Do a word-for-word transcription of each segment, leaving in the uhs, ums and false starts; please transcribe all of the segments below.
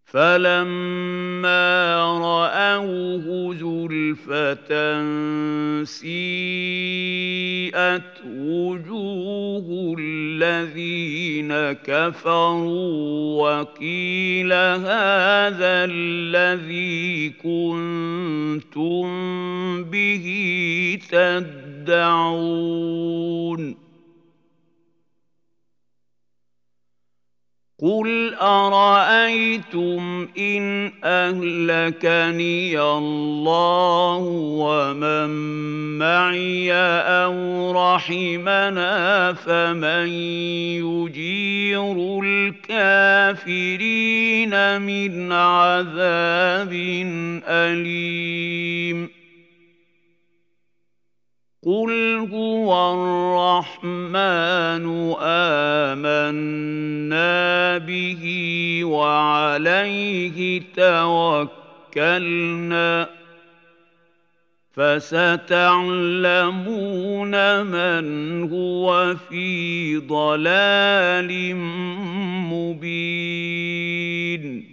فَلَمَّا رَأَوْهُ زُلْفَةً سِيئَتْ وُجُوهُ الَّذِينَ كَفَرُوا وَقِيلَ هَٰذَا الَّذِي كُنتُم بِهِ تَدَّعُونَ قُلْ أَرَأَيْتُمْ إِنْ أَهْلَكَنِيَ اللَّهُ وَمَن مَّعِيَ أَوْ رَحِمَنَا فَمَن يُجِيرُ الْكَافِرِينَ مِنْ عَذَابٍ أَلِيمٍ قُلْ هُوَ الرَّحْمَٰنُ آمَنَّا بِهِ وَعَلَيْهِ تَوَكَّلْنَا فَسَتَعْلَمُونَ مَنْ هُوَ فِي ضَلَالٍ مُّبِينٍ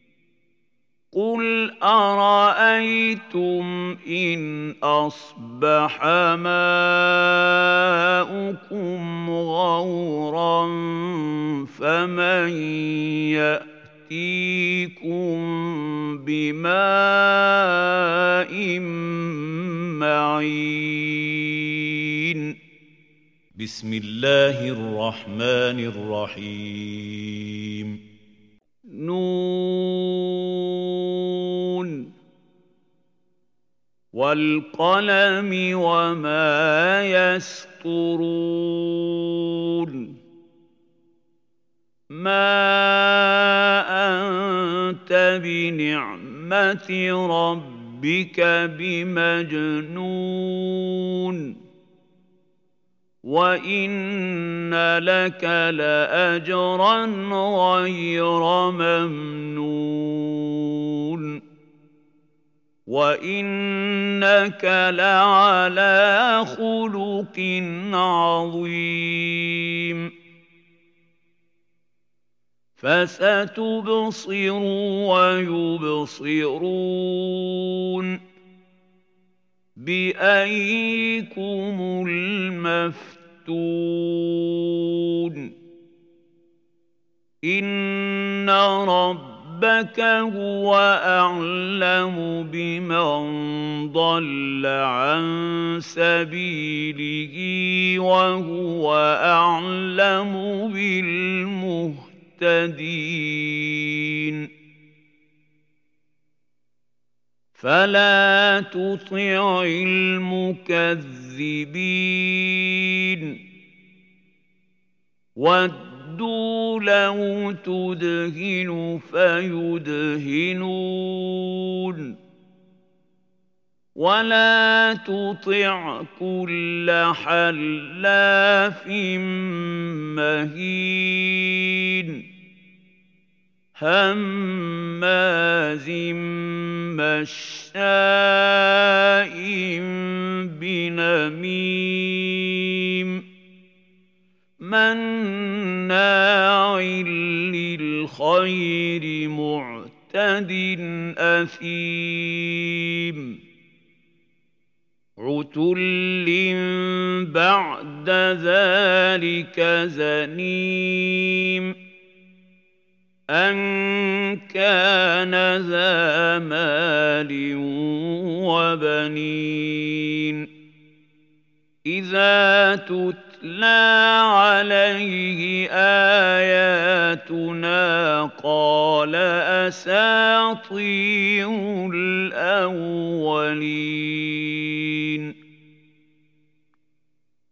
قُلْ أَرَأَيْتُمْ إِنْ أَصْبَحَ مَاؤُكُمْ غَوْرًا فَمَن يَأْتِيكُم بِمَاءٍ مَّعِينٍ بسم الله الرحمن الرحيم نون والقلم وما يسطرون ما أنت بنعمة ربك بمجنون وَإِنَّ لَكَ لَأَجْرًا غَيْرَ مَمْنُونٍ وَإِنَّكَ لَعَلَىٰ خُلُقٍ عَظِيمٍ فَسَتُبْصِرُ وَيُبْصِرُونَ بِأَييِّكُمُ الْمَفْتُونُ إِنَّ رَبَّكَ هُوَ أَعْلَمُ بِمَن ضَلَّ عَن سَبِيلِهِ وَهُوَ أَعْلَمُ بِالْمُهْتَدِينَ فَلَا تُطِعِ الْمُكَذِّبِينَ وَدُّوا لَوْ تُدْهِنُ فَيُدْهِنُونَ وَلَا تُطِعْ كُلَّ حَلَّافٍ مَّهِينٍ هَمَّازٍ مَّشَّاءٍ بِنَمِيمٍ مَّنَّاعٍ لِّلْخَيْرِ مُعْتَدٍ أَثِيمٍ عُتُلٍّ بَعْدَ ذَٰلِكَ زَنِيمٍ أَن كَانَ ذَا مَالٍ وَبَنِينَ إِذَا تُتْلَىٰ عَلَيْهِ آيَاتُنَا قَالَ أَسَاطِيرُ الْأَوَّلِينَ